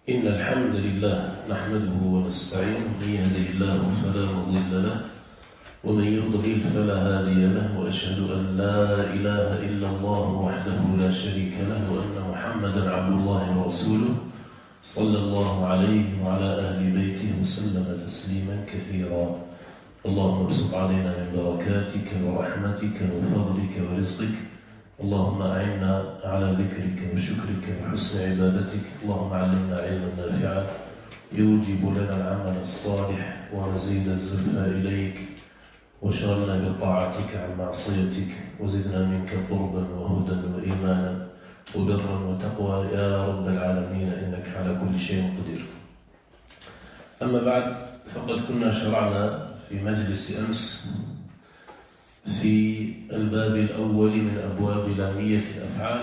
إن الحمد لله نحمده ونستعينه، من يهده الله فلا مضل له ومن يضلل فلا هادي له، وأشهد أن لا إله إلا الله وحده لا شريك له، وأن محمدا عبد الله ورسوله صلى الله عليه وعلى أهل بيته وسلم تسليما كثيرا. اللهم ابسط علينا من بركاتك ورحمتك وفضلك ورزقك، اللهم أعنا على ذكرك وشكرك وحسن عبادتك، اللهم علمنا علما نافعا يوجب لنا العمل الصالح ومزيد الزلفى إليك، وشغلنا بطاعتك عن معصيتك، وزدنا منك قربا وهدى وإيمانا وبرا وتقوى يا رب العالمين، إنك على كل شيء قدير. أما بعد، فقد كنا شرعنا في مجلس أمس في الباب الأول من أبواب لامية الأفعال،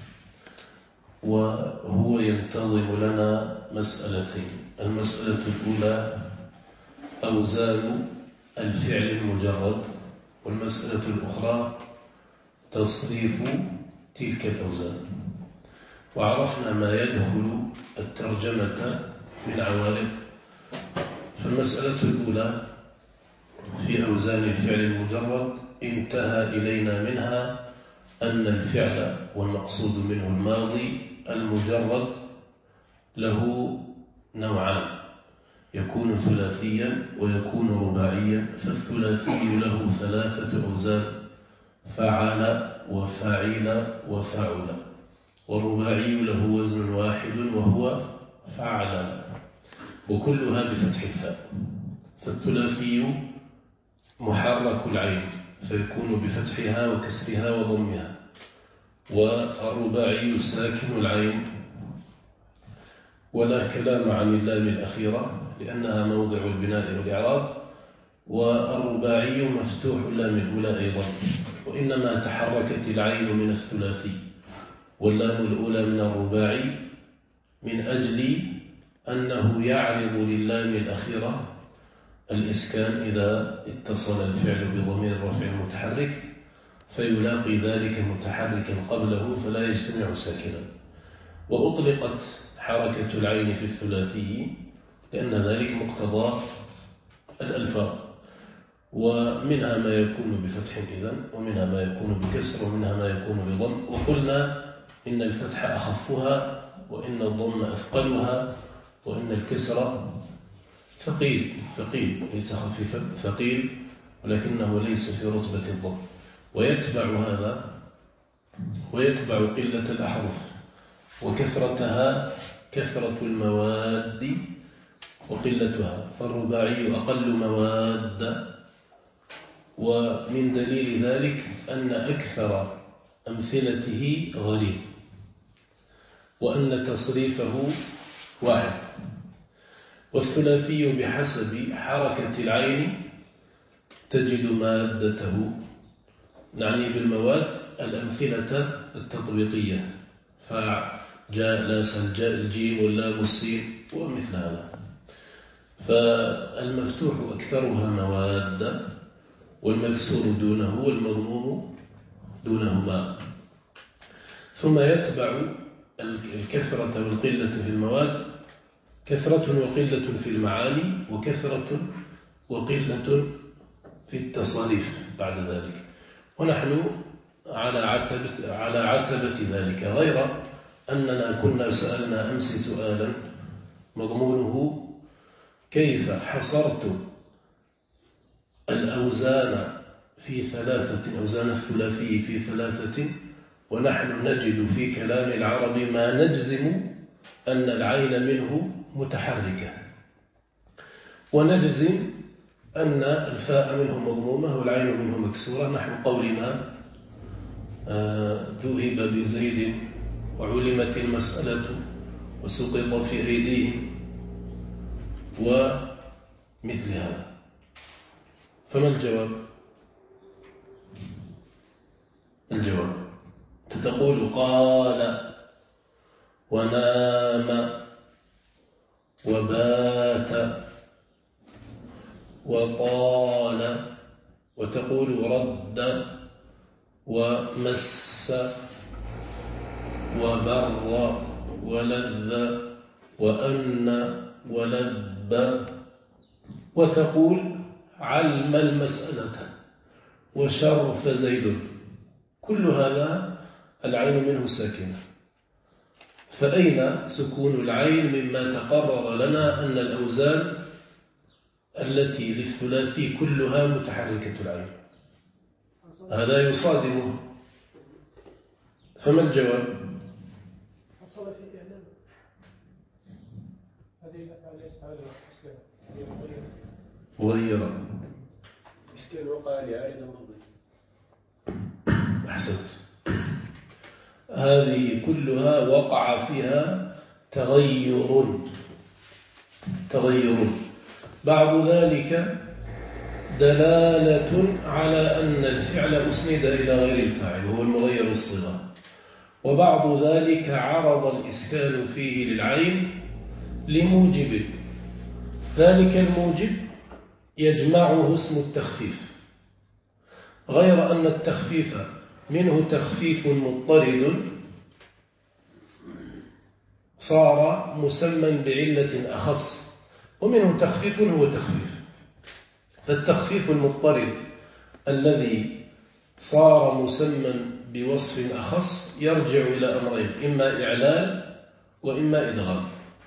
وهو ينتظم لنا مسألتين. المسألة الأولى أوزان الفعل المجرد، والمسألة الأخرى تصريف تلك الأوزان. وعرفنا ما يدخل الترجمة من عوارض. فالمسألة الأولى في أوزان الفعل المجرد انتهى إلينا منها أن الفعل والمقصود منه الماضي المجرد له نوعان، يكون ثلاثيا ويكون رباعيا. فالثلاثي له ثلاثة أوزان: فعل وفعل وفعل. والرباعي له وزن واحد وهو فعل، وكلها بفتح الفاء. فالثلاثي محرك العين فيكون بفتحها وكسرها وضمها، والرباعي ساكن العين، ولا كلام عن اللام الأخيرة لأنها موضع البناء والإعراب، والرباعي مفتوح اللام الأولى أيضا، وإنما تحركت العين من الثلاثي واللام الأولى من الرباعي من أجل أنه يعرض للام الأخيرة الإسكان إذا اتصل الفعل بضمير رفع متحرك، فيلاقي ذلك متحركا قبله فلا يجتمع ساكنا. وأطلقت حركة العين في الثلاثي لأن ذلك مقتضى الألفاظ، ومنها ما يكون بفتح إذن، ومنها ما يكون بكسر، ومنها ما يكون بضم. وقلنا إن الفتح أخفها، وإن الضم أثقلها، وإن الكسر ثقيل ليس خفيفا، ثقيل ولكنه ليس في رتبة الضم. ويتبع هذا قلة الأحرف وكثرتها كثرة المواد وقلتها، فالرباعي أقل مواد. ومن دليل ذلك أن أكثر أمثلته غريب، وأن تصريفه واحد. والثلاثي بحسب حركة العين تجد مادته، نعني بالمواد الأمثلة التطبيقية، فجاء الجيم واللام والسين ومثل هذا. فالمفتوح أكثرها مواد، والمكسور دونه، والمضموم دونهما. ثم يتبع الكثرة والقلة في المواد كثرة وقلة في المعاني، وكثرة وقلة في التصاريف بعد ذلك. ونحن على عتبة ذلك، غير أننا كنا سألنا أمس سؤالا مضمونه: كيف حصرت الأوزان في ثلاثة، أوزان الثلاثي في ثلاثة، ونحن نجد في كلام العرب ما نجزم أن العين منه متحركة، ونجزم أن الفاء منه مضمومة والعين منه مكسورة، نحو قولنا ذهب بزيد وعلمت المسألة وسقط في أيديهم ومثل هذا. فما الجواب؟ الجواب تقول قال ونام وبات وطال، وتقول رد ومس وبر ولذ وأن ولب، وتقول علم المسألة وشرف زيد، كل هذا العين منه ساكنة. فأين سكون العين مما تقرر لنا أن الأوزان التي للثلاثي كلها متحركة العين؟ هذا يصادمه. فما الجواب؟ حصل في إعلام هذه الأفعال ليست على إسكان، هي مغيرة. إسكان وقع لعارض ماضي. أحسنت. هذه كلها وقع فيها تغير. بعد ذلك دلالة على أن الفعل أسند إلى غير الفاعل وهو المغير الصغار، وبعد ذلك عرض الإسكان فيه للعين لموجب، ذلك الموجب يجمعه اسم التخفيف، غير أن التخفيف منه تخفيف مضطرد صار مسمى بعلة أخص، ومنه تخفيف هو تخفيف. فالتخفيف المضطرد الذي صار مسمى بوصف أخص يرجع إلى أمرين: إما إعلال وإما إدغام،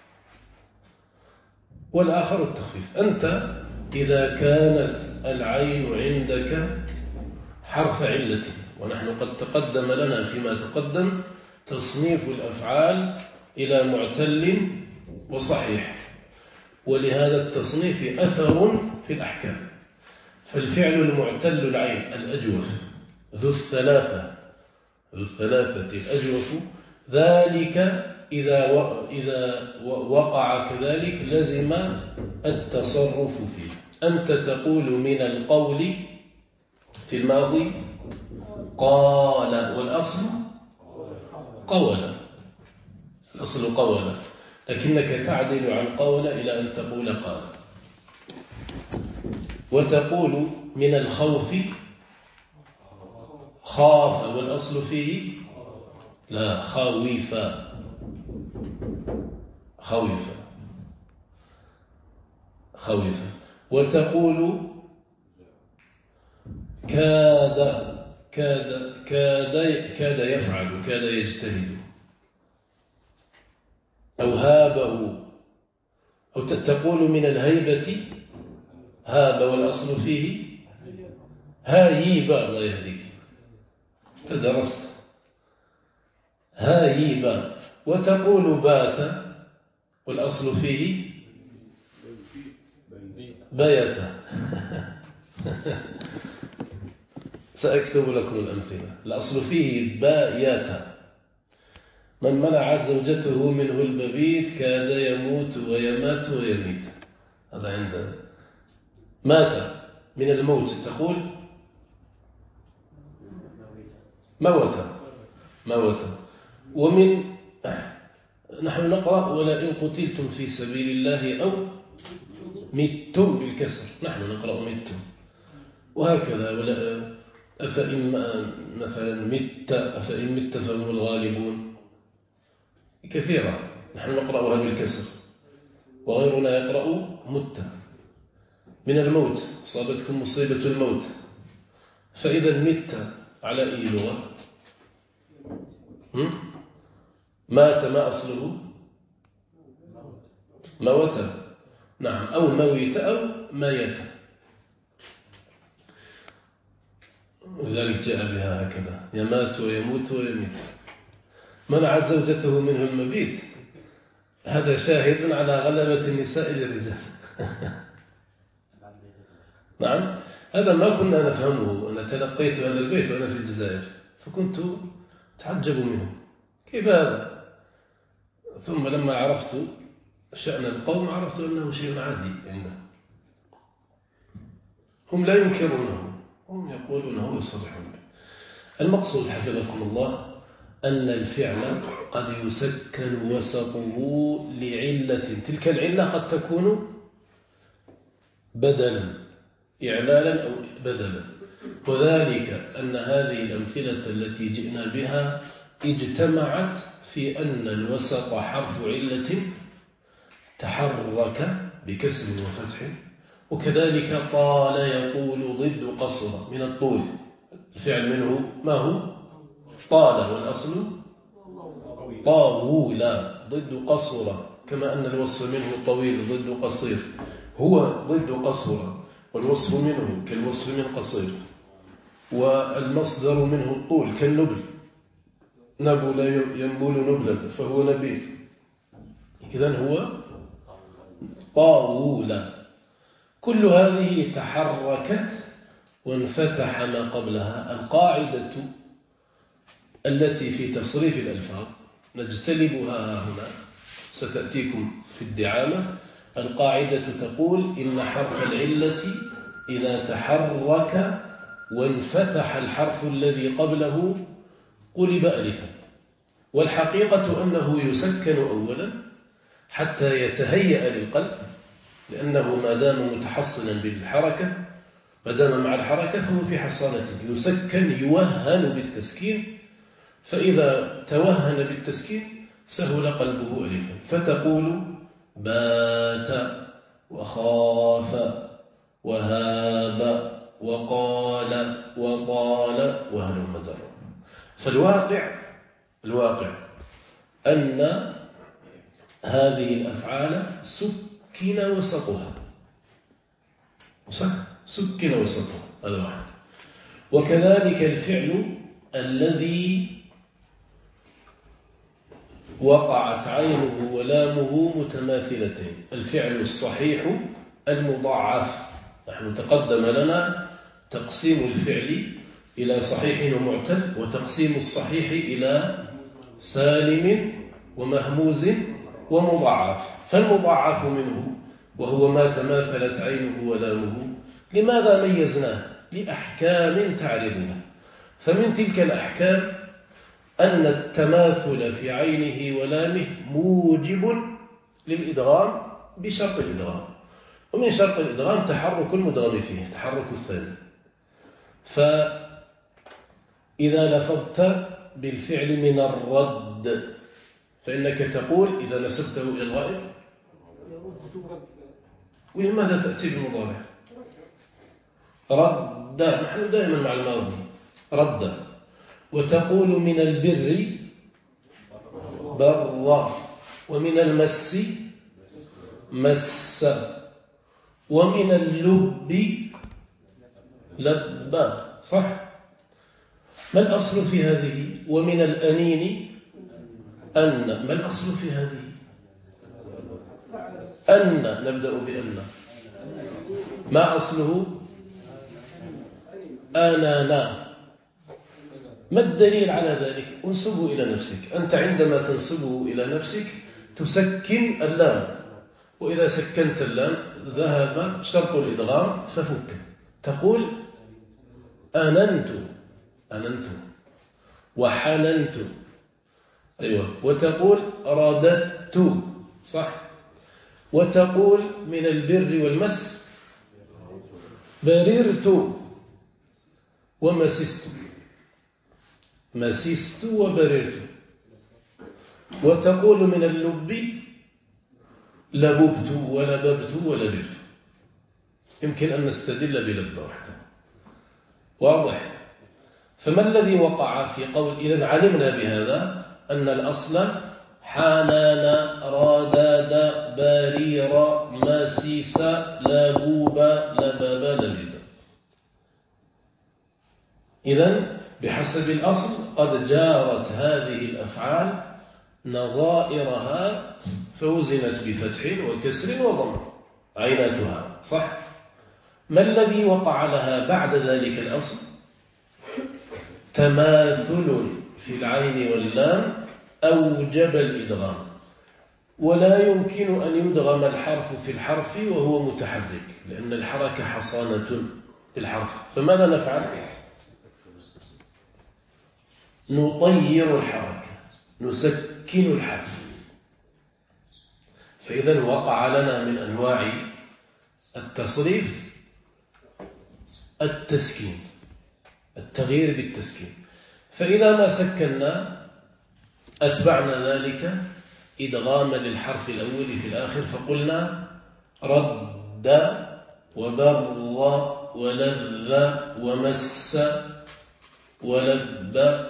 والآخر التخفيف. أنت إذا كانت العين عندك حرف علة، ونحن قد تقدم لنا فيما تقدم تصنيف الأفعال إلى معتل وصحيح، ولهذا التصنيف أثر في الأحكام. فالفعل المعتل العين الأجوف ذو الثلاثة الأجوف، ذلك إذا وقع كذلك لزم التصرف فيه. أنت تقول من القول في الماضي قال، والأصل قول، الأصل قول، لكنك تعدل عن قول إلى أن تقول قال. وتقول من الخوف خاف، والأصل فيه لا، خوف. وتقول كاد يفعل، كاد يجتهد، أو هابه، أو تقول من الهيبة هاب، والأصل فيه هايبة. الله يهديك، تدرست هايبة. وتقول بات، والأصل فيه بيت. سأكتب لكم الأمثلة. الأصل فيه بايت. من منع زوجته منه المبيت كاد يموت ويمات ويميت، هذا عندنا. مات من الموت تقول موت. ومن نحن نقرأ ولئن قتلتم في سبيل الله أو متم بالكسر، نحن نقرأ متم، وهكذا. ولا أفإن مثلا مت فهم الغالبون، كثيرة نحن نقرأها بالكسر، وغيرنا يقرأ مت. من الموت، أصابتكم مصيبة الموت. فإذا مت على أي لغة؟ مات ما أصله؟ موت، نعم، أو مويت أو ميت، لذلك جاء بها هكذا: يمات ويموت ويميت. منعت زوجته منه المبيت، هذا شاهد على غلبة النساء للرجال. نعم، هذا ما كنا نفهمه. أنا تلقيت هذا البيت وأنا في الجزائر، فكنت أتعجب منه، كيف هذا؟ ثم لما عرفت شأن القوم عرفت أنه شيء عادي عندهم. هم لا ينكرونه، هم يقولونه يصرحون به. المقصود حفظكم الله أن الفعل قد يسكن وسطه لعلة، تلك العلة قد تكون بدلا، إعلالا أو بدلا، وذلك أن هذه الأمثلة التي جئنا بها اجتمعت في أن الوسط حرف علة تحرك بكسر وفتح. وكذلك طال يطول ضد قصر من الطول، الفعل منه ما هو؟ طال، والأصل طاول ضد قصر، كما أن الوصف منه طويل ضد قصير، هو ضد قصر، والوصف منه كالوصف من قصير، والمصدر منه الطول كالنبل، نبل ينبل نبلا فهو نبيل، إذن هو طاول. كل هذه تحركت وانفتح ما قبلها. القاعدة التي في تصريف الألفاظ نجتلبها هنا، ستأتيكم في الدعامة. القاعدة تقول إن حرف العلة إذا تحرك وانفتح الحرف الذي قبله قلب ألفا، والحقيقة أنه يسكن أولا حتى يتهيأ للقلب، لأنه ما دام متحصنا بالحركة، ما دام مع الحركة فهو في حصانته، يسكن يوهن بالتسكين، فإذا توهن بالتسكين سهل قلبه ألفا، فتقول بات وخاف وهاب وقال وطال وهلم جرا. فالواقع أن هذه الأفعال سكن وسطها، سكن وسطها، هذا واحد. وكذلك الفعل الذي وقعت عينه ولامه متماثلتين، الفعل الصحيح المضاعف. نحن تقدم لنا تقسيم الفعل إلى صحيح ومعتل، وتقسيم الصحيح إلى سالم ومهموز ومضاعف. فالمضاعف منه وهو ما تماثلت عينه ولامه، لماذا ميزناه؟ لأحكام تعرضنا. فمن تلك الأحكام أن التماثل في عينه ولامه موجب للإدغام بشرط الإدغام، ومن شرط الإدغام تحرك المدغم فيه، تحرك الثاني. فإذا لفظت بالفعل من الرد فإنك تقول إذا نسبته إلى الغائب، ولماذا تأتي بالمضارع؟ رد، نحن دائما مع الماضي رد. وتقول من البر بر، ومن المس مس، ومن اللب لب، صح؟ ما الأصل في هذه؟ ومن الأنين أن، ما الأصل في هذه؟ أن، نبدأ بأن. ما أصله؟ أنانا. ما الدليل على ذلك؟ انسبه إلى نفسك. أنت عندما تنسبه إلى نفسك تسكن اللام، وإذا سكنت اللام ذهب شرط الإدغام ففك. تقول أننت، أننت، وحننت، أيوة. وتقول رددت، صح. وتقول من البر والمس بررت ومسست، مسست وبررت. وتقول من اللب لببت ولببت ولببت. يمكن أن نستدل بلب واحدة، واضح؟ فما الذي وقع في قول؟ إذن علمنا بهذا أن الأصل حنان راداد برير مسيس لبوب لبب لبب. إذن بحسب الأصل قد جارت هذه الأفعال نظائرها فوزنت بفتح وكسر وضم عيناتها، صح؟ ما الذي وقع لها بعد ذلك الأصل؟ تماثل في العين واللام أوجب الإدغام، ولا يمكن أن يدغم الحرف في الحرف وهو متحرك، لأن الحركة حصانة الحرف. فماذا نفعل؟ نطير الحركة، نسكن الحرف. فإذا وقع لنا من أنواع التصريف التسكين، التغيير بالتسكين. فإذا ما سكننا أتبعنا ذلك إدغاما للحرف الأول في الآخر، فقلنا رد وبر ولذ ومس ولب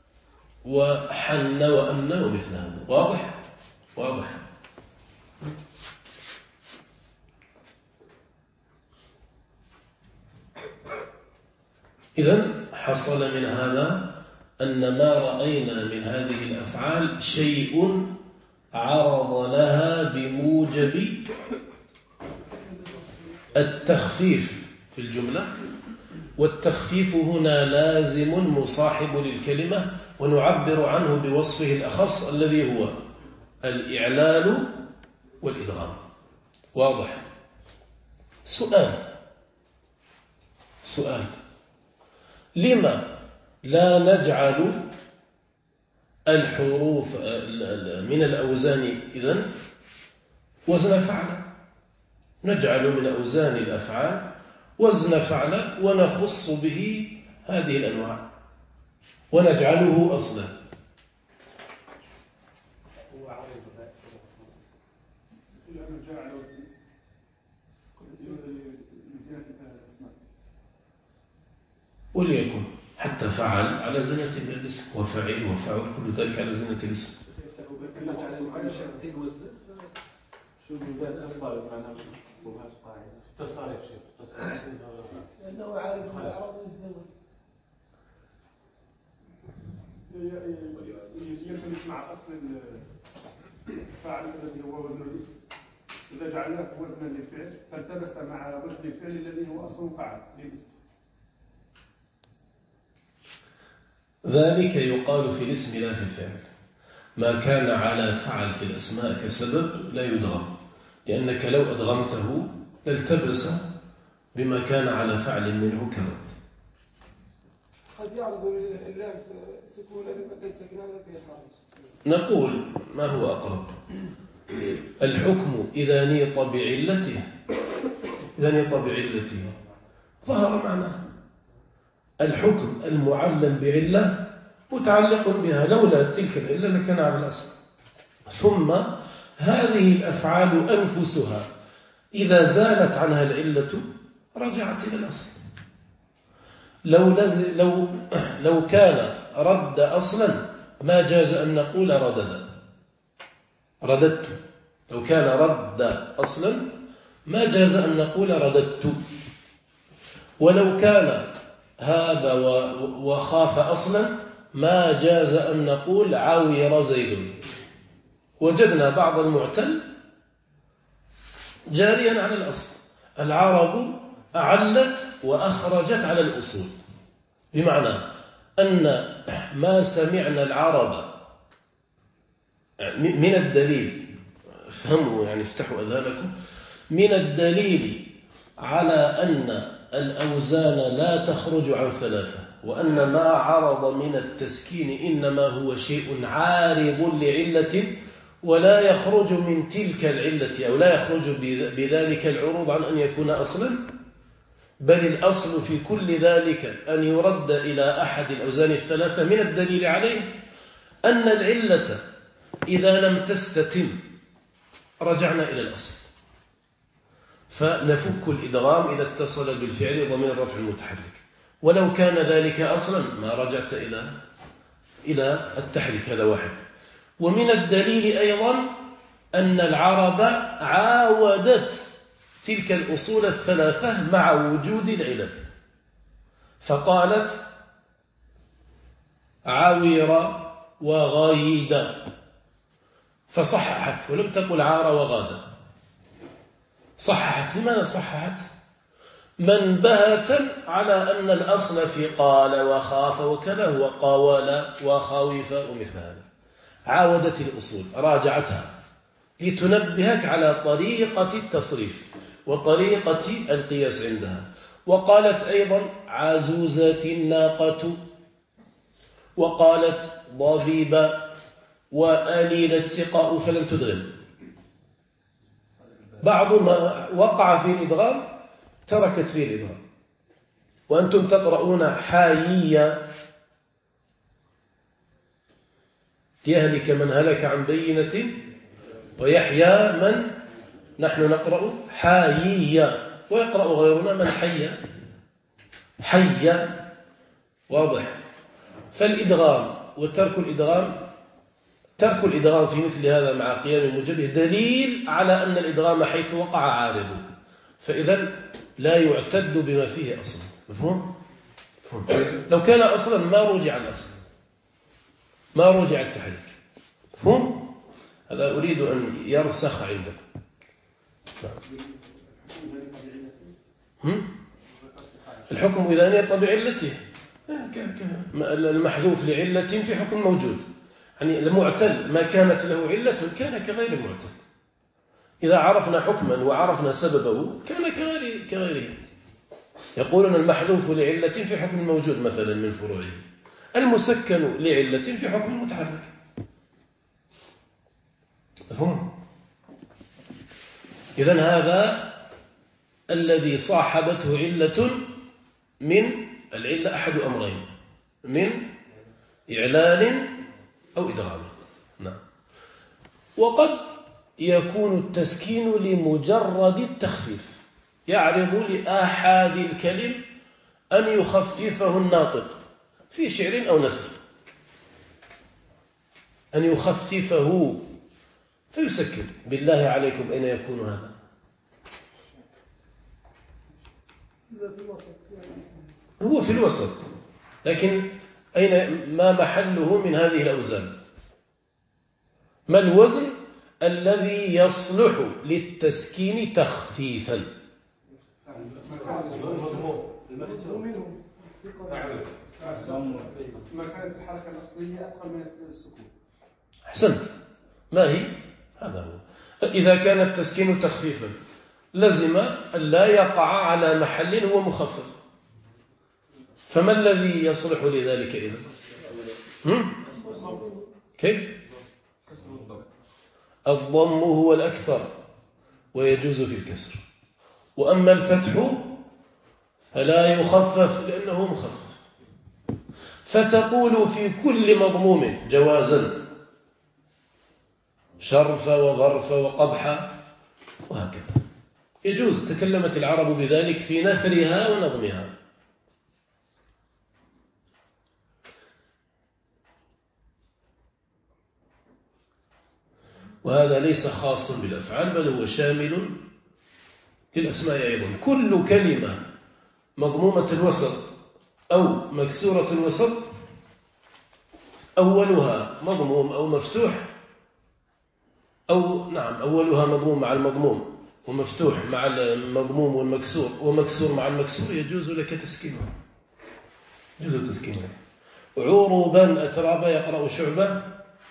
وحن وأمن ومثل هذا. واضح؟ واضح. إذن حصل من هذا أن ما رأينا من هذه الأفعال شيء عرض لها بموجب التخفيف في الجملة، والتخفيف هنا لازم مصاحب للكلمة، ونعبر عنه بوصفه الأخص الذي هو الإعلال والإدغام. واضح؟ سؤال: لما لا نجعل الحروف من الأوزان إذن وزن فعل؟ نجعل من أوزان الأفعال وزن فعل ونخص به هذه الأنواع ونجعله أصلا. وليكن حتى فعل على زنة الاسم، وفعل وفعل كل ذلك على زنة الاسم. لأنه عارف الأعراض والزمن يلتمس مع أصل الفاعل الذي هو وزن الاسم. إذا جعلناه وزنا للفعل فالتبس مع وزن الفعل الذي هو أصل فاعل للاسم. ذلك يقال في الاسم لا في الفعل. ما كان على فعل في الأسماء كسبب لا يدغم، لأنك لو أدغمته لالتبس بما كان على فعل منه كرد. قد يعرض اللام سكون ليس ساكنا في حرج. نقول ما هو أقرب: الحكم إذا نيط بعلته ظهر معناه. الحكم المعلل بعلة متعلق بها، لولا تلك العلة لكان على الأصل. ثم هذه الأفعال أنفسها إذا زالت عنها العلة رجعت إلى الأصل. لو كان رد أصلا ما جاز أن نقول رددت. لو كان رد أصلا ما جاز أن نقول رددت. ولو كان هذا وخاف أصلا ما جاز أن نقول عاوير زيد. وجدنا بعض المعتل جاريا على الأصل. العرب أعلت وأخرجت على الأصول، بمعنى أن ما سمعنا العرب من الدليل، فهموا يعني افتحوا أذهانكم، من الدليل على أن الأوزان لا تخرج عن ثلاثة، وأن ما عرض من التسكين إنما هو شيء عارض لعلة ولا يخرج من تلك العلة، أو لا يخرج بذلك العروض عن أن يكون أصلا، بل الأصل في كل ذلك أن يرد إلى أحد الأوزان الثلاثة. من الدليل عليه أن العلة إذا لم تستتم رجعنا إلى الأصل، فنفك الإدغام إذا اتصل بالفعل ضمير رفع المتحرك، ولو كان ذلك أصلا ما رجعت إلى التحريك. هذا واحد. ومن الدليل أيضا أن العرب عاودت تلك الأصول الثلاثة مع وجود العلل، فقالت عاوير وغايد فصححت، ولم تقل عار وغاد، صححت. لماذا صححت؟ منبهة على أن الأصل في قال وخاف وكذا هو قاول وخاوف ومثل هذا. عاودت الأصول، راجعتها لتنبهك على طريقة التصريف وطريقة القياس عندها. وقالت أيضا عزوزة الناقة، وقالت ضبيب وأليل السقاء فلم تدغم. بعض ما وقع في الإدغام تركت فيه الإدغام. وأنتم تقرؤون حايية ليهلك من هلك عن بينة ويحيى من نحن نقرأ حييا، ويقرأ غيرنا من حيا حيا. واضح؟ فالإدغام وترك الإدغام، ترك الإدغام في مثل هذا مع قيام المجبه دليل على أن الإدغام حيث وقع عارض، فإذا لا يعتد بما فيه أصلا. مفهوم؟ لو كان أصلا ما رجع الأصل، ما رجع التحريك. مفهوم؟ هذا أريد أن يرسخ عندكم. الحكم إذا نيط بعلته، المحذوف لعلة في حكم موجود، يعني المعتل ما كانت له علة كان كغير المعتل. إذا عرفنا حكما وعرفنا سببه كان كغيره. يقولون المحذوف لعلة في حكم موجود مثلا من فروعه، المسكن لعلة في حكم المتحرك. مفهوم؟ إذن هذا الذي صاحبته علة من العلة أحد أمرين، من إعلان أو إدغام. نعم. وقد يكون التسكين لمجرد التخفيف، يعرض لآحاد الكلم أن يخففه الناطق في شعر أو نثر، أن يخففه فيسكن. بالله عليكم أين يكون هذا؟ هو في الوسط، لكن أين ما محله من هذه الأوزان؟ ما الوزن الذي يصلح للتسكين تخفيفا؟ ما كانت الحركة الأصلية أثقل من السكون. أحسنت. ما هي؟ هذا هو. إذا كان التسكين تخفيفا لزم أن لا يقع على محل هو مخفف، فما الذي يصلح لذلك إذا؟ كيف؟ الضم هو الأكثر ويجوز في الكسر، وأما الفتح فلا يخفف لأنه مخفف. فتقول في كل مضموم جوازا شرف وظرف وقبح وهكذا، يجوز. تكلمت العرب بذلك في نثرها ونظمها. وهذا ليس خاصا بالأفعال، بل هو شامل للأسماء أيضا. كل كلمة مضمومة الوسط أو مكسورة الوسط أولها مضموم أو مفتوح، أو نعم أولها مضموم مع المضموم ومفتوح مع المضموم والمكسور ومكسور مع المكسور، يجوز لك تسكينها، يجوز تسكينها. عربا أترابا يقرأ شعبة،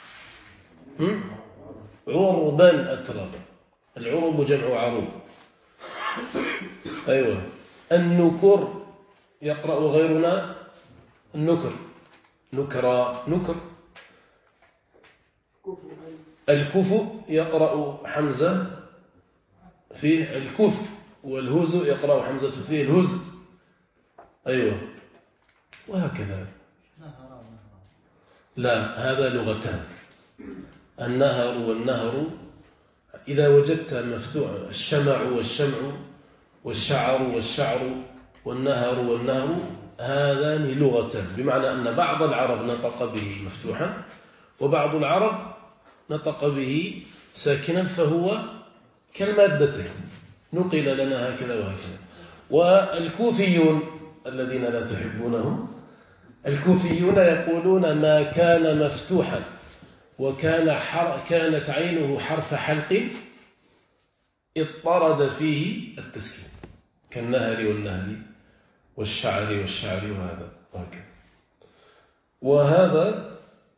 عربا أترابا، العرب جمع عروب. أيوة. النكر يقرأ غيرنا النكر، نكرا نكر. الكفء يقرأ حمزة فيه الكفء، والهز يقرأ حمزة فيه الهز. أيوة. وهكذا. لا، هذا لغتان، النهر والنهر. إذا وجدت مفتوح الشمع والشمع والشعر والشعر والنهر والنهر، هذان لغتان، بمعنى أن بعض العرب نطق به مفتوحا وبعض العرب نطق به ساكنا، فهو كالمادتين، نقل لنا هكذا وهكذا. والكوفيون الذين لا تحبونهم، الكوفيون يقولون ما كان مفتوحا كانت عينه حرف حلق اضطرد فيه التسكين، كالنهر والنهر والشعر والشعر وهكذا. وهذا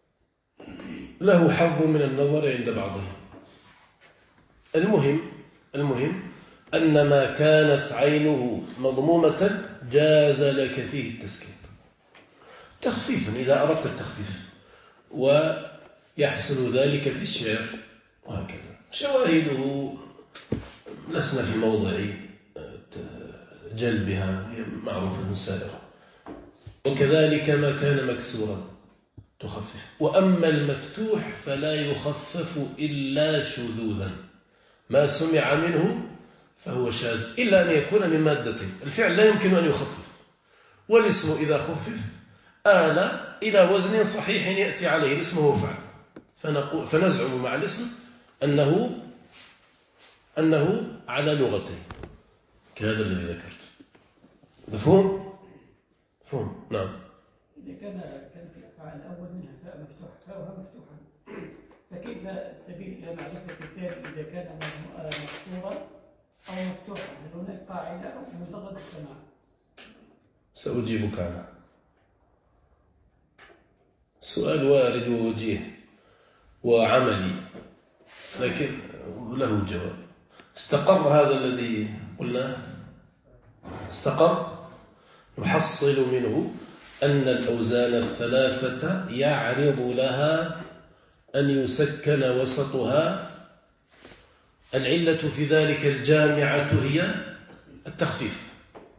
له حظ من النظر عند بعضهم. المهم أن ما كانت عينه مضمومة جاز لك فيه التسكين تخفيفا إذا أردت التخفيف، ويحصل ذلك في الشعر وهكذا. شواهده لسنا في موضع جلبها، معروفة سائرة. وكذلك ما كان مكسورا تخفف. وأما المفتوح فلا يخفف إلا شذوذا، ما سمع منه فهو شاذ إلا أن يكون من مادتين. الفعل لا يمكن أن يخفف، والاسم إذا خفف آل إلى وزن صحيح يأتي عليه الاسم هو فعل، فنزعم مع الاسم أنه على لغتين كهذا الذي ذكرت. مفهوم؟ مفهوم. نعم. إذا كان في الأفعال الأول منها فاء مفتوحة فاءها مفتوحة، فكيف السبيل إلى معرفة الثاني إذا كان مكسورا أو مفتوحا؟ هل هناك قاعدة أو مجرد السماع؟ سأجيبك عنها. سؤال وارد ووجيه وعملي، لكن له جواب. استقر هذا الذي قلناه، استقر. نحصل منه أن الأوزان الثلاثة يعرض لها أن يسكن وسطها. العلة في ذلك الجامعة هي التخفيف.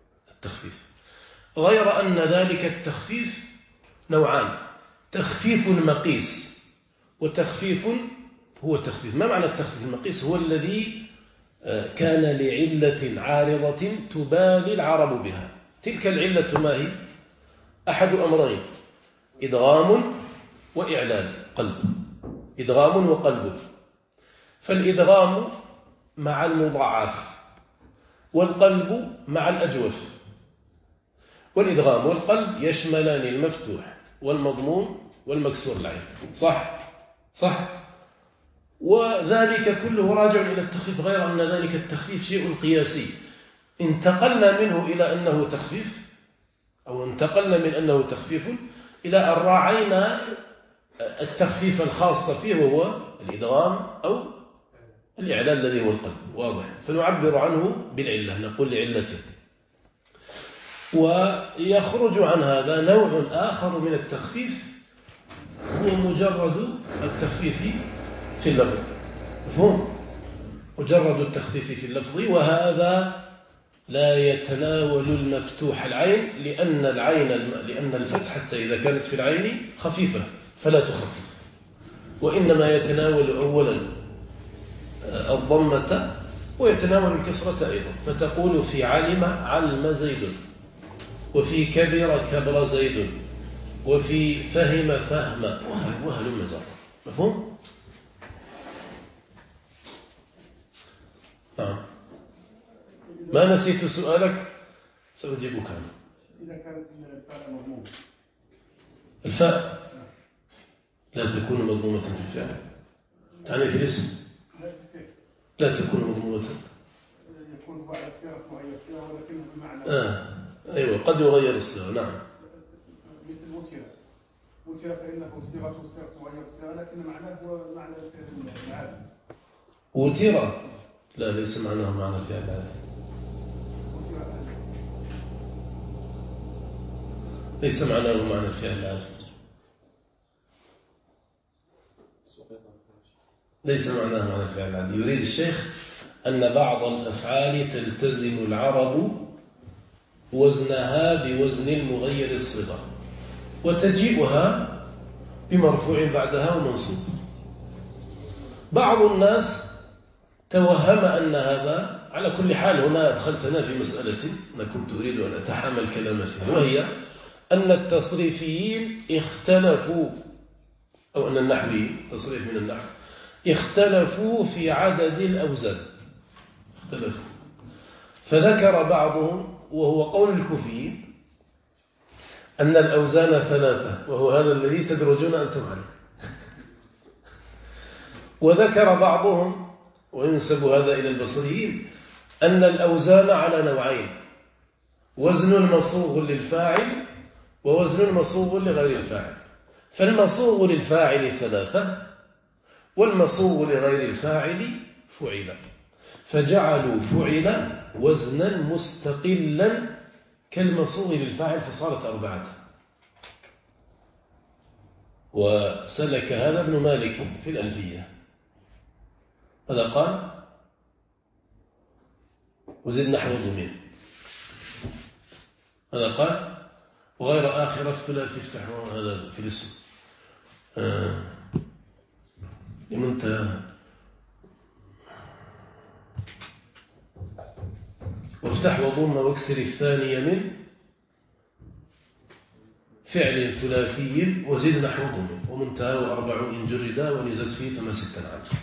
غير أن ذلك التخفيف نوعان: تخفيف مقيس وتخفيف هو التخفيف. ما معنى التخفيف المقيس؟ هو الذي كان لعلة عارضة تبالي العرب بها. تلك العلة ما هي؟ أحد أمرين: إدغام وإعلان، قلب، إدغام وقلب. فالإدغام مع المضاعف والقلب مع الأجوف. والإدغام والقلب يشملان المفتوح والمضموم والمكسور العين. صح. وذلك كله راجع إلى التخفيف، غير أن ذلك التخفيف شيء قياسي. انتقلنا منه إلى أنه تخفيف، أو انتقلنا من أنه تخفيف إلى أن راعينا التخفيف الخاص فيه وهو الإدغام أو الإعلان الذي هو القلب. واضح؟ فنعبر عنه بالعلة، نقول لعلته. ويخرج عن هذا نوع آخر من التخفيف، هو مجرد التخفيف في اللفظ. مفهوم؟ مجرد التخفيف في اللفظ، وهذا لا يتناول المفتوح العين، لأن الفتح حتى إذا كانت في العين خفيفة فلا تخفف، وإنما يتناول أولا الضمة ويتناول الكسرة أيضا. فتقول في علم زيد، وفي كبر زيد، وفي فهم وهل مجر. مفهوم؟ نعم. ما نسيت سؤالك، سأجيبك عنه. إذا كانت الفاء مضمومة، الفاء لا تكون مضمومة في الفعل، تعني في الاسم لا تكون مضمومة، يكون بعد صيغة مغير صيغة ولكنه بمعنى أيوة، قد يغير الصيغة. نعم. مثل وتر فإنه صيغة مغير الصيغة لكن معناه هو معنى الفعل العادي. وتر لا، ليس معناه معنى الفعل العادي، ليس معناه معنى الفعل العادي، ليس معناه معنى الفعل العادي. يريد الشيخ أن بعض الأفعال تلتزم العرب وزنها بوزن المغير الصيغة، وتجيئها بمرفوع بعدها ومنصوب. بعض الناس توهم أن هذا، على كل حال هنا أدخلتنا في مسألة أنا كنت أريد أن أتحمل كلام فيها، وهي أن التصريفيين اختلفوا، أو أن النحويين، تصريف من النحو، اختلفوا في عدد الأوزان، اختلفوا. فذكر بعضهم، وهو قول الكوفيين، أن الأوزان ثلاثة، وهو هذا الذي تدرجون أنتم عليه. وذكر بعضهم، وينسب هذا إلى البصريين، أن الأوزان على نوعين: وزن مصوغ للفاعل ووزن مصوغ لغير الفاعل. فالمصوغ للفاعل ثلاثة، والمصوغ لغير الفاعل فعل، فجعلوا فعل وزنا مستقلا كالمصوغ للفاعل فصارت أربعة. وسلك هذا ابن مالك في الألفية، ماذا قال؟ وزد نحو ضمير، ماذا قال؟ وغير آخر الثلاث يفتح هذا في الاسم. لمنتهى وافتح وضم واكسر الثانية من فعل ثلاثي وزد نحو ضم ومنتهى 40 إن جردا ونزد فيه 6 عام.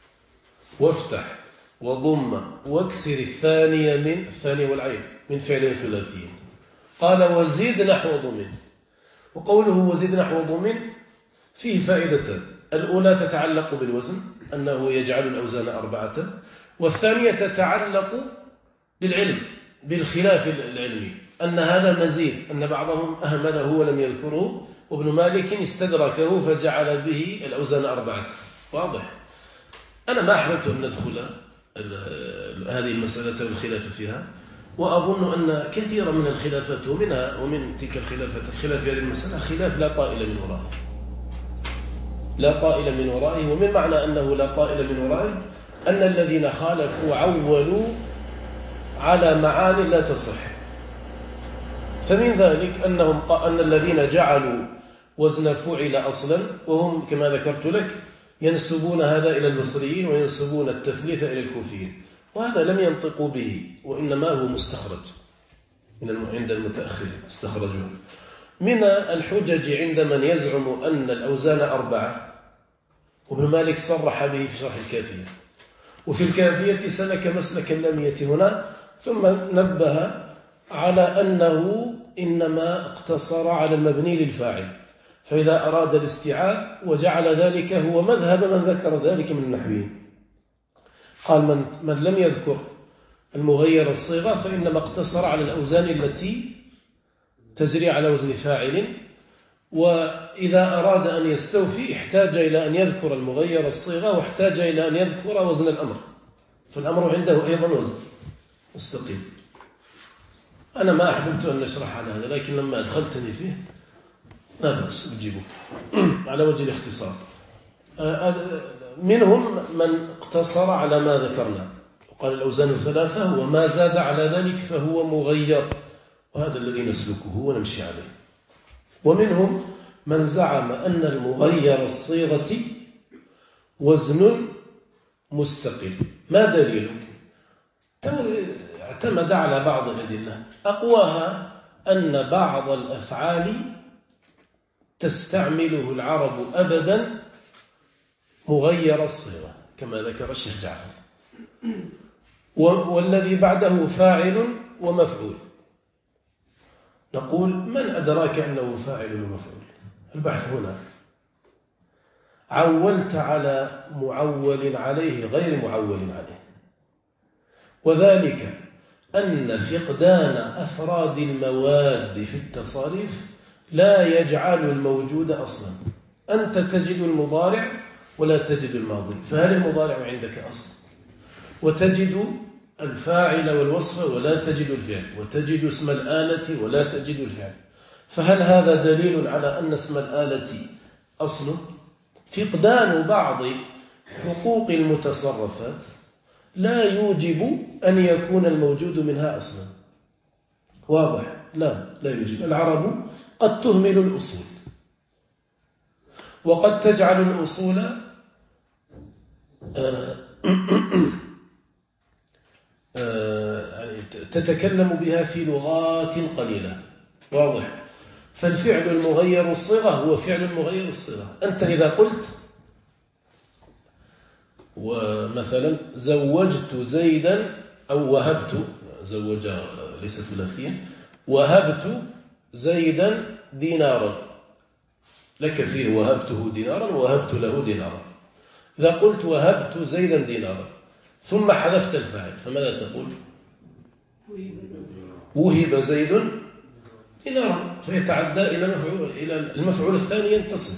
وافتح وضم واكسر الثانية من الثانية والعين من فعل ثلاثي. قال وزد نحو ضم. وقوله وزد نحو ضم فيه فائدة. الأولى تتعلق بالوزن أنه يجعل الأوزان 4، والثانية تتعلق بالعلم بالخلاف العلمي أن هذا مزيد، أن بعضهم أهمله ولم يذكره، وابن مالك استدركه فجعل به الأوزان 4. واضح؟ أنا ما أحببت أن ندخل هذه المسألة والخلاف فيها، وأظن أن كثيرا من الخلافات ومن تلك الخلافات الخلاف في هذه المسألة خلاف لا طائل من ورائه، لا طائل من ورائه. ومن معنى أنه لا طائل من ورائه أن الذين خالفوا عولوا على معاني لا تصح. فمن ذلك أن الذين جعلوا وزن فعل أصلا، وهم كما ذكرت لك ينسبون هذا إلى البصريين وينسبون التثليث إلى الكوفيين، وهذا لم ينطقوا به، وإنما هو مستخرج عند المتأخرين استخرجوه. من الحجج عند من يزعم أن الأوزان 4، وابن مالك صرح به في شرح الكافية، وفي الكافية سلك مسلك اللامية هنا، ثم نبه على أنه إنما اقتصر على المبني للفاعل، فإذا أراد الاستيعاب وجعل ذلك هو مذهب من ذكر ذلك من النحويين. قال من لم يذكر المغير الصيغة فإنما اقتصر على الأوزان التي تجري على وزن فاعل، وإذا أراد أن يستوفي احتاج إلى أن يذكر المغير الصيغة واحتاج إلى أن يذكر وزن الأمر، فالأمر عنده أيضا وزن مستقيم. أنا ما أحببت أن نشرح على هذا، لكن لما أدخلتني فيه لا بأس أجيبه على وجه الاختصار. منهم من اقتصر على ما ذكرنا وقال الأوزان 3 وما زاد على ذلك فهو مغير، وهذا الذي نسلكه ونمشي عليه. ومنهم من زعم أن المغير الصيغة وزن مستقل. ما دليلك؟ اعتمد على بعض الأدلة، أقواها أن بعض الأفعال تستعمله العرب أبدا مغير الصيغة كما ذكر الشيخ جعفر، والذي بعده فاعل ومفعول. نقول من أدراك أنه فاعل ومفعول؟ البحث هنا. عولت على معول عليه غير معول عليه، وذلك أن فقدان أفراد المواد في التصاريف لا يجعل الموجود أصلا. أنت تجد المضارع ولا تجد الماضي، فهل المضارع عندك أصل؟ وتجد الفاعل والوصف ولا تجد الفعل، وتجد اسم الآلة ولا تجد الفعل، فهل هذا دليل على أن اسم الآلة أصل؟ فقدان بعض حقوق المتصرفات لا يوجب أن يكون الموجود منها أصلا. واضح؟ لا يوجب. العرب قد تهمل الأصول، وقد تجعل الأصول تتكلم بها في لغات قليلة. واضح؟ فالفعل المغير الصيغة هو فعل المغير الصيغة. أنت إذا قلت ومثلا زوجت زيدا أو وهبت، زوج ليس ثلاثيا، وهبت زيدا دينارا، لك فيه وهبته دينارا ووهبت له دينارا. إذا قلت وهبت زيدا دينارا ثم حذفت الفاعل فماذا تقول؟ وهب زيد دينارا، فيتعدى إلى المفعول الثاني ينتصب.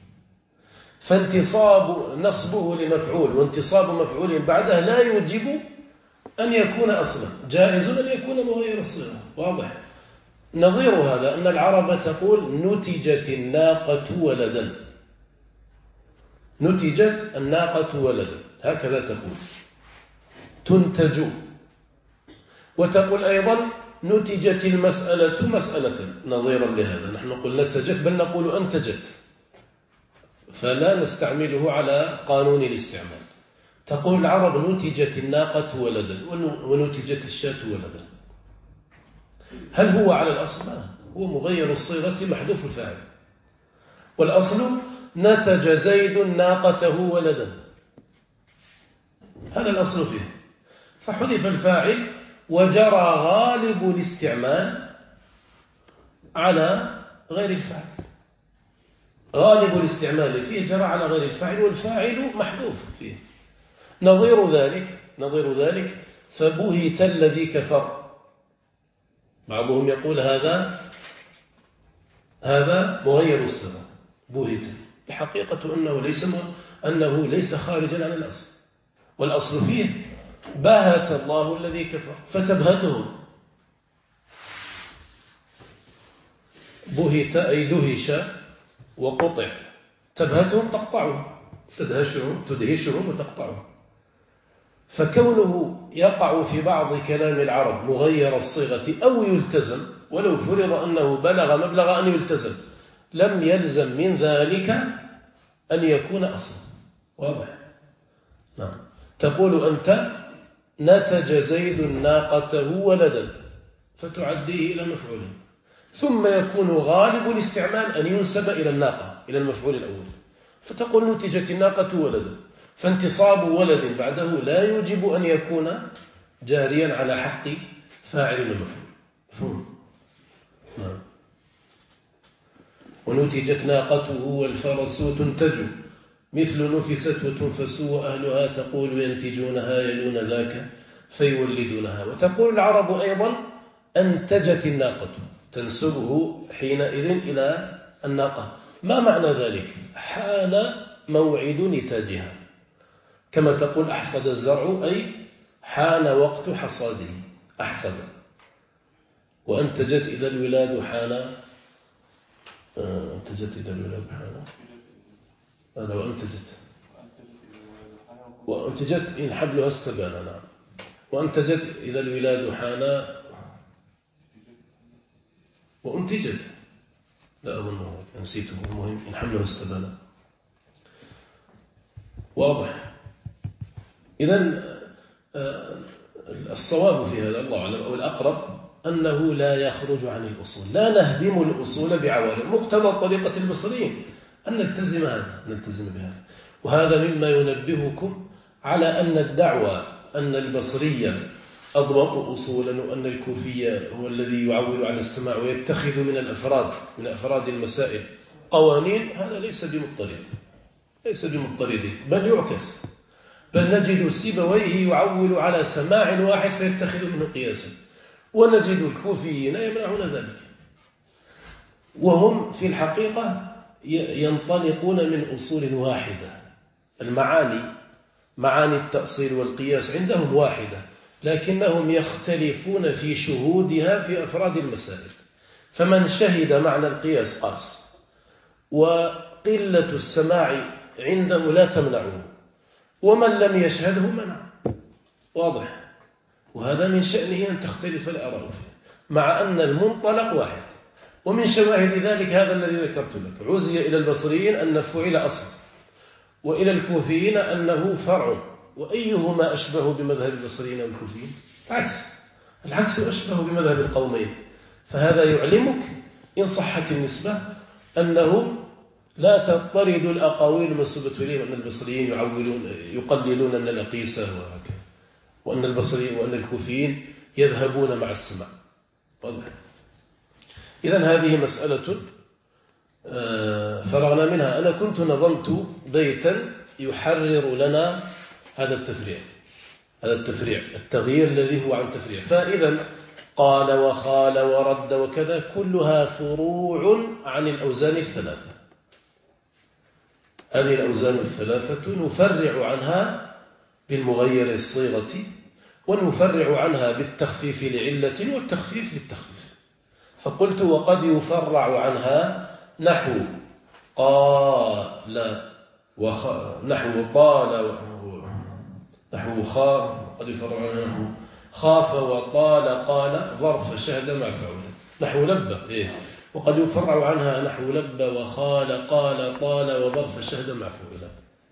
فانتصاب نصبه لمفعول وانتصاب مفعول بعده لا يوجب أن يكون أصلا، جائز أن يكون مغير الصيغة. واضح؟ نظير هذا أن العرب تقول نتجت الناقة ولدا، نتجت الناقة ولدا، هكذا تقول تنتج. وتقول أيضا نتجت المسألة مسألة، نظيرا لهذا نحن نقول نتجت بل نقول أنتجت، فلا نستعمله على قانون الاستعمال. تقول العرب نتجت الناقة ولدا ونتجت الشاة ولدا. هل هو على الأصل؟ لا، هو مغير الصيغة محذوف الفاعل، والأصل نتج زيد ناقته ولدا، هذا الأصل فيه، فحذف الفاعل وجرى غالب الاستعمال على غير الفاعل. غالب الاستعمال فيه جرى على غير الفاعل والفاعل محذوف فيه. نظير ذلك فبهت الذي كفر. بعضهم يقول هذا مغير الصيغة بهت، الحقيقة أنه ليس خارجا عن الأصل، والأصل فيه بهت الله الذي كفر فتبهته. بهت أي دهش وقطع، تبهتهم تقطعه، تدهشهم وتقطعه. فكونه يقع في بعض كلام العرب مغير الصيغة أو يلتزم، ولو فرض أنه بلغ مبلغ أن يلتزم، لم يلزم من ذلك أن يكون أصلا. واضح؟ نعم. تقول أنت نتج زيد ناقته ولدا، فتعديه إلى مفعول، ثم يكون غالب الاستعمال أن ينسب إلى الناقة، إلى المفعول الأول، فتقول نتجت الناقة ولدا، فانتصاب ولد بعده لا يوجب أن يكون جاريا على حق فاعل المفعول. نعم. ونتجت ناقته والفرس تنتج، مثل نفست وتنفس وأهلها تقول ينتجونها يلون ذاك فيولدونها. وتقول العرب أيضا أنتجت الناقة، تنسبه حينئذ إلى الناقة. ما معنى ذلك؟ حان موعد نتاجها، كما تقول أحصد الزرع أي حان وقت حصاده، أحصد. وأنتجت إذا الولاد حان، أنتجت إذا الولاد حان، هذا وأنتجت إن حبلها استبان. نعم. وأنتجت إذا الولاد حان وأنتجت، لا أظنه نسيته، المهم إن حمله استبان. واضح؟ إذن الصواب في هذا الله أعلم أو الأقرب أنه لا يخرج عن الأصول، لا نهدم الأصول بعوالم. مقتضى طريقة البصريين أن نلتزم بهذا. وهذا مما ينبهكم على أن الدعوة أن البصرية أضبط أصولا وأن الكوفية هو الذي يعول على السماع ويتخذ من أفراد المسائل قوانين، هذا ليس بمضطرد، بل يعكس. بل نجد سيبويه يعول على سماع واحد فيتخذ منه قياسا، ونجد الكوفيين يمنعون ذلك، وهم في الحقيقة ينطلقون من أصول واحدة. معاني التأصيل والقياس عندهم واحدة، لكنهم يختلفون في شهودها في أفراد المسائل. فمن شهد معنى القياس قاس، وقلة السماع عنده لا تمنعه، ومن لم يشهده منع. واضح؟ وهذا من شأنه أن تختلف الآراء فيه، مع أن المنطلق واحد. ومن شواهد ذلك هذا الذي ذكرت لك، عزي إلى البصريين أن فعل أصل، وإلى الكوفيين أنه فرع. وأيهما أشبه بمذهب البصريين والكوفيين؟ العكس أشبه بمذهب القومين. فهذا يعلمك إن صحت النسبة أنه لا تضطرد الأقاويل المنسوبة إليهم أن البصريين يقللون من الأقيسة وأن البصريين وأن الكوفيين يذهبون مع السماع. إذن هذه مسألة فرغنا منها. أنا كنت نظمت بيتا يحرر لنا هذا التفريع التغيير الذي هو عن تفريع. فإذا قال وخال ورد وكذا كلها فروع عن الأوزان الثلاثة. هذه الأوزان الثلاثة نفرع عنها بالمغير الصيغة، ونفرع عنها بالتخفيف لعلة والتخفيف للتخفيف. فقلت وقد يفرع عنها نحو قال نحو قال نحو خاف، قد يفرع عنها نحو خاف وقال قال ظرف شهد مع فعول، نحو لبى وقد يفرع عنها نحو لب وخال قال طال وظرف شهد مع فعل.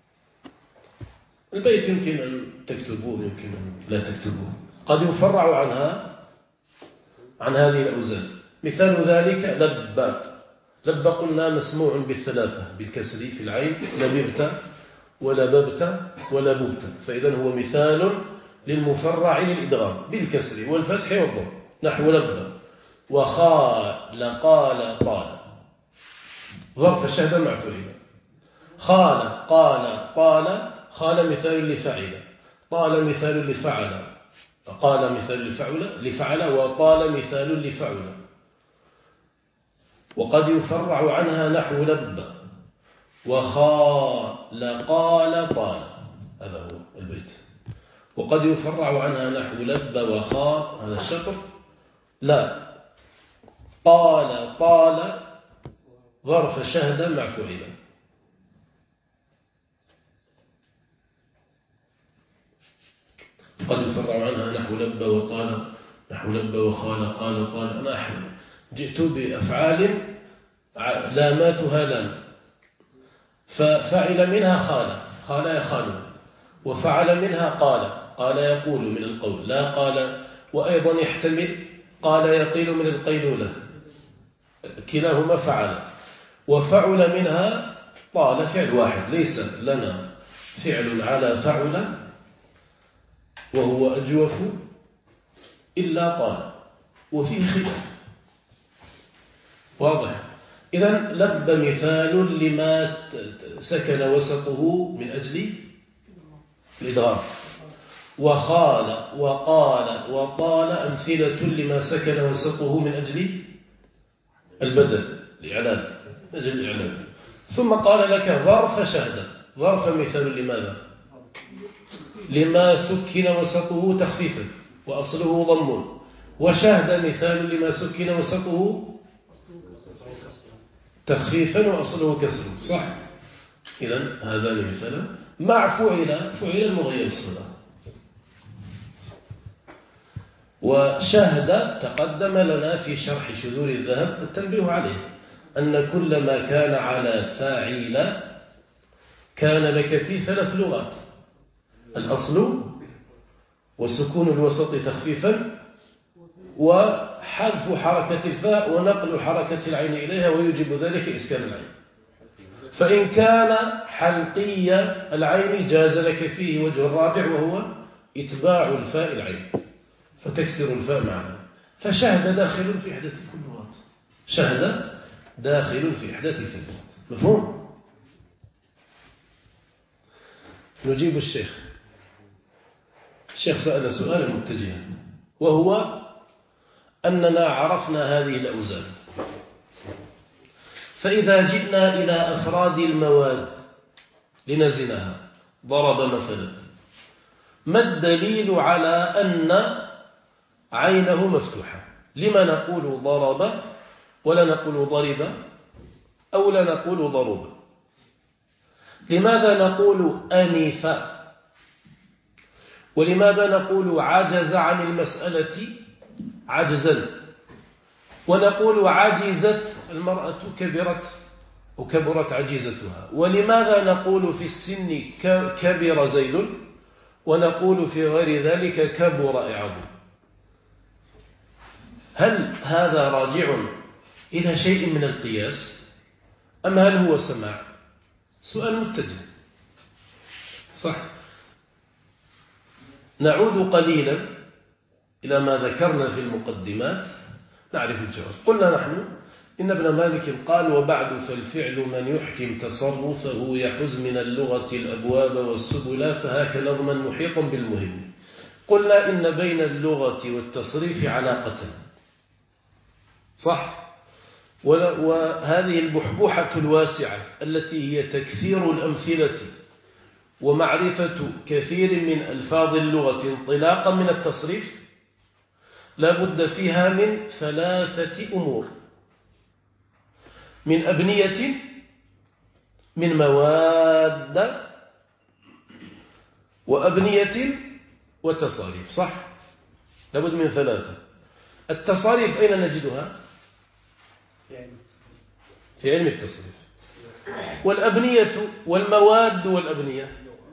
البيت يمكن أن تكتبوه يمكن أن لا تكتبوه. قد يفرع عنها عن هذه الأوزان. مثال ذلك لب. لب قلنا مسموع بالثلاثة بالكسر في العين، لببت ولببت ولببت، فإذا هو مثال للمفرع للإدغام بالكسر والفتح والضم نحو لب وخال قال طال ظرف شهد مع فعل. خال قال طال، خال مثال لفعل، طال مثال لفعل، قال مثال لفعل وطال مثال لفعل. وقد يفرع عنها نحو لب وخال قال طال، هذا هو البيت. وقد يفرع عنها نحو لب وخال، هذا الشطر، لا قال طال ظرف شهد مع فعل. قد يفرع عنها نحو لب وطال، نحو لب وخال قال طال. أنا أحمل جئت بأفعال لاماتها لام، ففعل منها خال، خال يخال، وفعل منها قال، قال يقول من القول، لا قال، وأيضا يحتمل قال يقيل من القيلولة، كلاهما فعل. وفعل منها طال فعل واحد، ليس لنا فعل على فعل وهو أجوف إلا طال، وفيه خلاف واضح. إذن لب مثال لما سكن وسطه من أجل الإدغام، وخال وقال وطال أمثلة لما سكن وسطه من أجل البدل الإعلان، أجل الإعلان. ثم قال لك ظرف شهد، ظرف مثال لماذا؟ لما سكن وسطه تخفيفا وأصله ضم، وشهد مثال لما سكن وسطه تخفيفا وأصله كسر، صح؟ إذن هذان مثلا مع فعل المغير الصلاة. وشهد تقدم لنا في شرح شذور الذهب التنبيه عليه أن كل ما كان على فاعل كان لك فيه 3 لغات: الأصل وسكون الوسط تخفيفا وحذف حركة الفاء ونقل حركة العين إليها، ويجب ذلك إسكان العين. فإن كان حلقي العين جاز لك فيه وجه الرابع وهو إتباع الفاء العين فتكسر الفاء معها. فشهد داخل في إحدى تلك اللغات، شهد داخل في إحدى تلك اللغات. مفهوم؟ نجيب الشيخ سأل سؤالا متجها، وهو أننا عرفنا هذه الأوزان، فإذا جئنا إلى أفراد المواد لنزنها، ضرب مثلا، ما الدليل على أن عينه مفتوحة؟ لما نقول ضرب ولا نقول ضرب أو لا نقول ضرب؟ لماذا نقول أنف؟ ولماذا نقول عجز عن المسألة عجزا؟ ونقول عجزت المرأة كبرت عجيزتها؟ ولماذا نقول في السن كبر زيد ونقول في غير ذلك كبر إعظ؟ هل هذا راجع إلى شيء من القياس أم هل هو سماع؟ سؤال متجه، صح؟ نعود قليلا إلى ما ذكرنا في المقدمات نعرف الجواب. قلنا نحن إن ابن مالك قال: وبعد فالفعل من يحكم تصرفه يحز من اللغة الأبواب والسبل فهاك نظما محيطا بالمهم. قلنا إن بين اللغة والتصريف علاقة، صح؟ وهذه البحبوحة الواسعة التي هي تكثير الأمثلة ومعرفة كثير من ألفاظ اللغة انطلاقا من التصريف لا بد فيها من 3 أمور: من أبنية، من مواد، وأبنية وتصاريف، صح؟ لا بد من 3. التصاريف أين نجدها؟ في علم التصريف. والأبنية والمواد والأبنية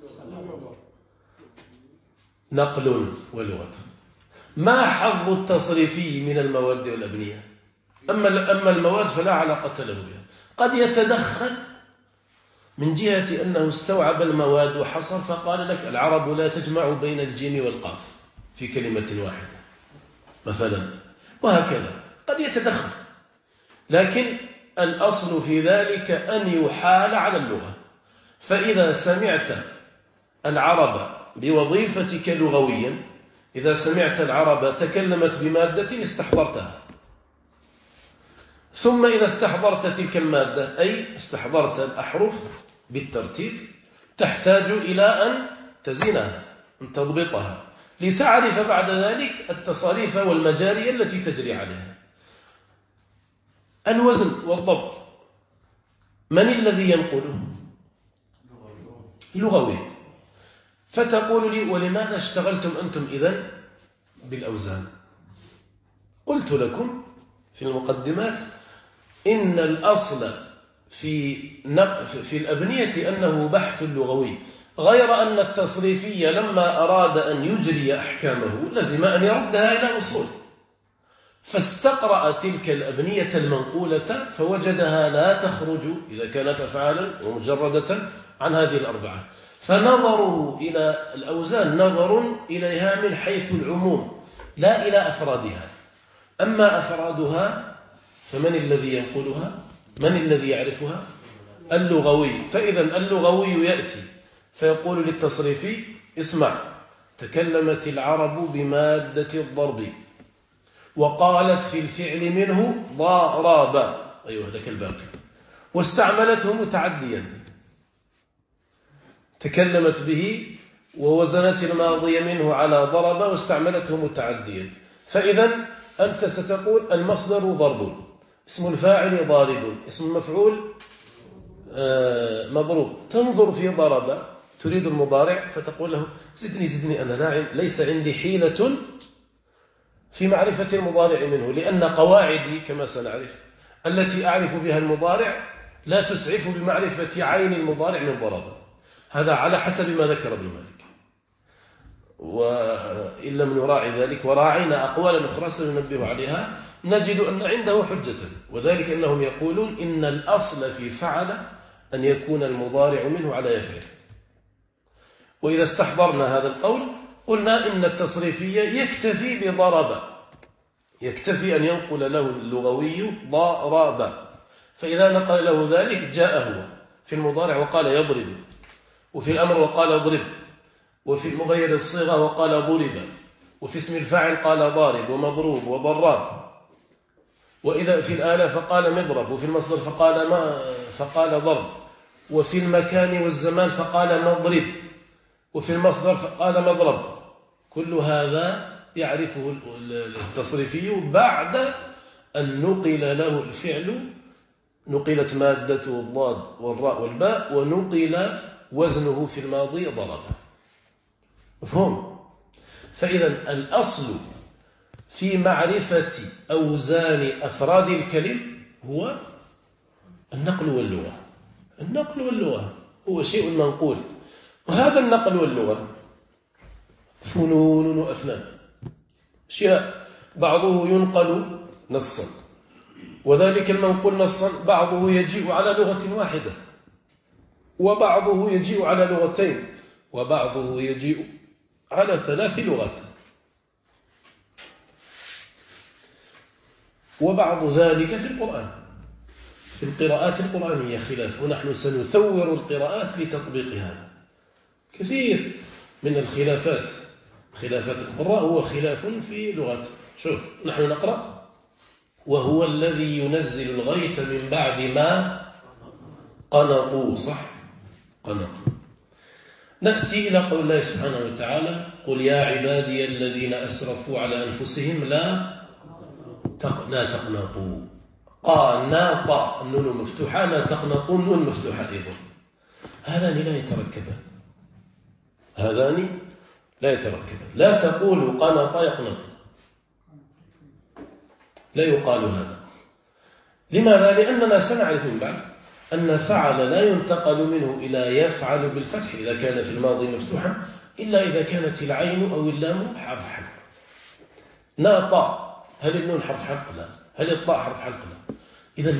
نقل ولغة. ما حظ التصريفي من المواد والأبنية؟ أما المواد فلا علاقة له بها. قد يتدخل من جهة أنه استوعب المواد وحصر فقال لك العرب لا تجمع بين الجيم والقاف في كلمة واحدة مثلا، وهكذا قد يتدخل. لكن الأصل في ذلك أن يحال على اللغة. فإذا سمعت العرب بوظيفتك لغويا، إذا سمعت العرب تكلمت بمادة استحضرتها، ثم إذا استحضرت تلك المادة أي استحضرت الأحرف بالترتيب، تحتاج إلى أن تزنها، أن تضبطها، لتعرف بعد ذلك التصاريف والمجاري التي تجري عليها. الوزن والضبط من الذي ينقله؟ لغوي. فتقول لي ولماذا اشتغلتم أنتم إذن بالأوزان؟ قلت لكم في المقدمات إن الأصل في الأبنية أنه بحث لغوي، غير أن التصريفي لما أراد أن يجري أحكامه لزم أن يردها إلى أصول، فاستقرأ تلك الأبنية المنقولة فوجدها لا تخرج إذا كانت أفعالا ومجردة عن هذه الأربعة. فنظروا إلى الأوزان نظر إليها من حيث العموم لا إلى أفرادها. أما أفرادها فمن الذي ينقلها؟ من الذي يعرفها؟ اللغوي. فإذا اللغوي يأتي فيقول للتصريفي اسمع، تكلمت العرب بمادة الضرب وقالت في الفعل منه ضرب، أيوه لك الباقي، واستعملته متعديا، تكلمت به ووزنت الماضي منه على ضرب واستعملته متعديا. فإذا أنت ستقول المصدر ضرب، اسم الفاعل ضارب، اسم المفعول مضروب. تنظر في ضرب تريد المضارع فتقول له زدني أنا ليس عندي حيلة في معرفة المضارع منه، لأن قواعدي كما سنعرف التي أعرف بها المضارع لا تسعف بمعرفة عين المضارع من ضرب. هذا على حسب ما ذكر ابن مالك، وإن لم نراعي ذلك وراعينا أقوالا أخرى سننبه عليها نجد أن عنده حجة، وذلك أنهم يقولون إن الأصل في فعل أن يكون المضارع منه على يفعل. وإذا استحضرنا هذا القول قلنا إن التصريفية يكتفي بضرب، يكتفي أن ينقل له اللغوي ضرب، فإذا نقل له ذلك جاء هو في المضارع وقال يضرب، وفي الأمر وقال اضرب، وفي مغير الصيغة وقال ضرب، وفي اسم الفاعل قال ضارب ومضروب وضراب، وإذا في الآلة فقال مضرب، وفي المصدر فقال ضرب، وفي المكان والزمان فقال مضرب، وفي المصدر فقال مضرب. كل هذا يعرفه التصريفي بعد أن نقل له الفعل، نقلت مادته الضاد والراء والباء، ونقل وزنه في الماضي ضرب. مفهوم؟ فإذا الأصل في معرفة أوزان أفراد الكلم هو النقل واللغة. النقل واللغة هو شيء منقول، وهذا النقل واللغة فنون وأفنان. أشياء بعضه ينقل نصا، وذلك المنقول نصا بعضه يجيء على لغة واحدة، وبعضه يجيء على لغتين، وبعضه يجيء على 3 لغات، وبعض ذلك في القرآن، في القراءات القرآنية خلاف، ونحن سنثور القراءات لتطبيقها. كثير من الخلافات، خلافات القراء هو خلاف في لغات. شوف نحن نقرأ وهو الذي ينزل الغيث من بعد ما قنطوا، صح؟ قنطوا. نأتي إلى قول الله سبحانه وتعالى قل يا عبادي الذين أسرفوا على أنفسهم لا تقنطوا. قناط النون مفتوحة، لا تقنطوا النون مفتوحة أيضا. هذان لا يتركبان، هذان لا يتركبان. لا تقولوا قنط يقنط، لا يقال هذا. لماذا؟ لأننا سنعرف من بعد أن فعل لا ينتقل منه إلى يفعل بالفتح إذا كان في الماضي مفتوحا إلا إذا كانت العين أو اللام حرف حلق. ناطا، هل النون حرف حلق؟ لا. هل الطاء حرف حلق؟ لا. إذا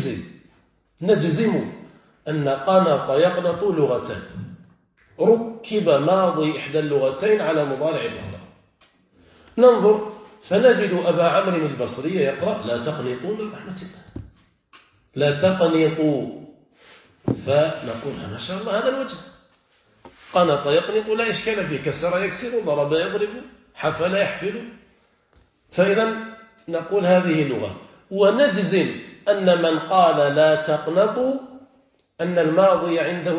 نجزم أن قنط يقنط لغتان، ركب ماضي إحدى اللغتين على مضارع الأخرى. ننظر فنجد أبا عمرو البصري يقرأ لا تقنطوا من رحمة الله، لا تقنطوا، فنقول ما شاء الله هذا الوجه. قنط يقنط لا إشكال فيه، كسر يكسر، ضرب يضرب، حفل يحفل، فإذا نقول هذه لغة. ونجزم أن من قال لا تقنطوا أن الماضي عنده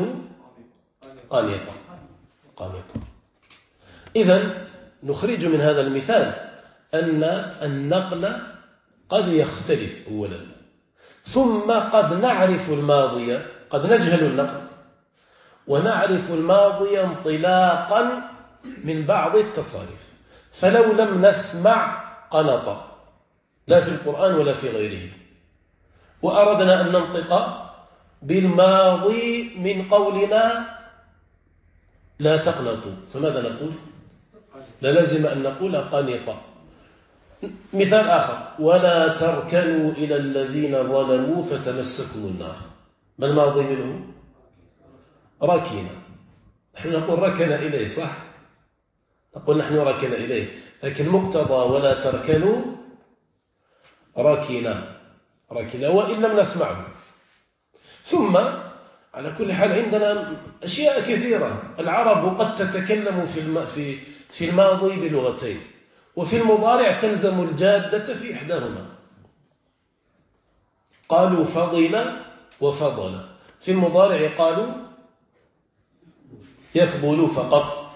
قانطا. إذن نخرج من هذا المثال أن النقل قد يختلف أولا، ثم قد نعرف الماضي، قد نجهل النقل ونعرف الماضي انطلاقا من بعض التصاريف. فلو لم نسمع قنطا لا في القرآن ولا في غيره، وأردنا أن ننطق بالماضي من قولنا لا تقنطوا، فماذا نقول؟ لازم أن نقول قنطا. مثال آخر: ولا تركنوا إلى الذين ظلموا فتمسكم النار، ما الماضي منه؟ ركنا. نحن نقول ركن إليه، صح؟ نقول نحن ركن إليه، لكن مقتضى ولا تركنوا ركنا وإن لم نسمعه. ثم على كل حال عندنا أشياء كثيرة. العرب قد تتكلم في الماضي بلغتين، وفي المضارع تلزم الجادة في إحداهما. قالوا فضل وفضل، في المضارع قالوا يفضل فقط.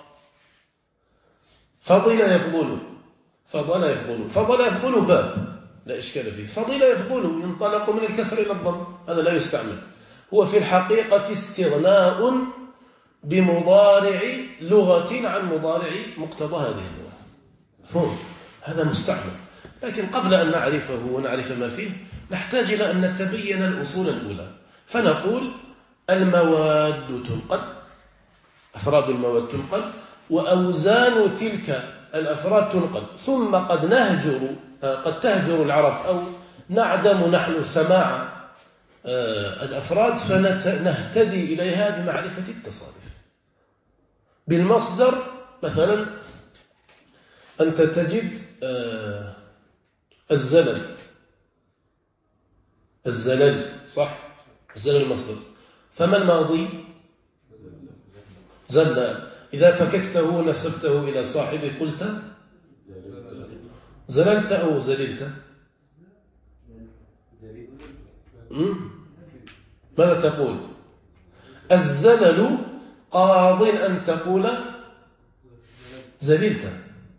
فضل يفضل، فضل يفضل، فضل يفضل باب لا إشكال فيه. فضل يفضل ينطلق من الكسر إلى الضم، هذا لا يستعمل. هو في الحقيقة استغناء بمضارع لغة عن مضارع مقتضى هذه اللغة. فهم؟ هذا مستعمل. لكن قبل أن نعرفه ونعرف ما فيه نحتاج إلى أن نتبين الأصول الأولى. فنقول المواد تنقل، أفراد المواد تنقل، وأوزان تلك الأفراد تنقل. ثم قد تهجر العرب أو نعدم نحن سماع الأفراد، فنهتدي إليها بمعرفة التصاريف. بالمصدر مثلا أنت تجد الزلل، صح؟ الزلل مصدر، فما الماضي؟ زل. إذا فككته نسبته إلى صاحبه قلت زللت أو زللت؟ ماذا تقول؟ الزلل قاض أن تقول زللت،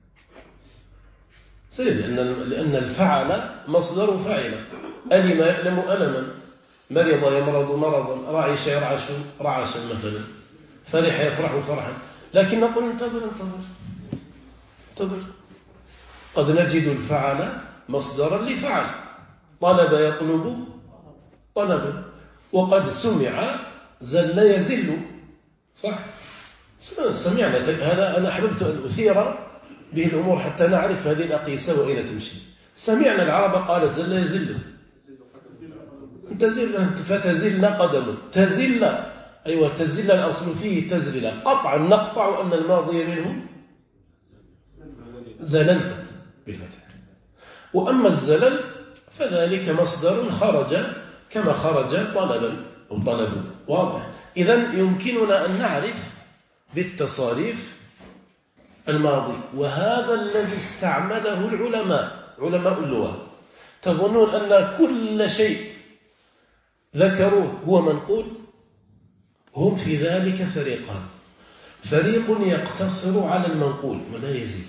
لأن الفعل مصدر فعل. ألم يألم ألما، مرض يمرض مرضا، رعش يرعش رعشا مثلا، فرح يفرح فرحا. لكن نقول انتظر، قد نجد الفعل مصدرا لفعل، طلب يطلب طلب، وقد سمع زل يزل، صح؟ سمعنا هذا. أنا أحببت أن أثير به الأمور حتى نعرف هذه الأقيسة وأين تمشي. سمعنا العرب قالت زل يزل، تزل فتزل قدم، تزل، أيوة تزل الأصل فيه تزل، قطعا نقطع أن الماضي منه زللت بالفتح. وأما الزلل فذلك مصدر خرج كما خرج طلبا أو طلب، واضح. إذن يمكننا أن نعرف بالتصاريف الماضي، وهذا الذي استعمله علماء اللغة. تظنون أن كل شيء ذكروه هو منقول؟ هم في ذلك فريقان: فريق يقتصر على المنقول ولا يزيد،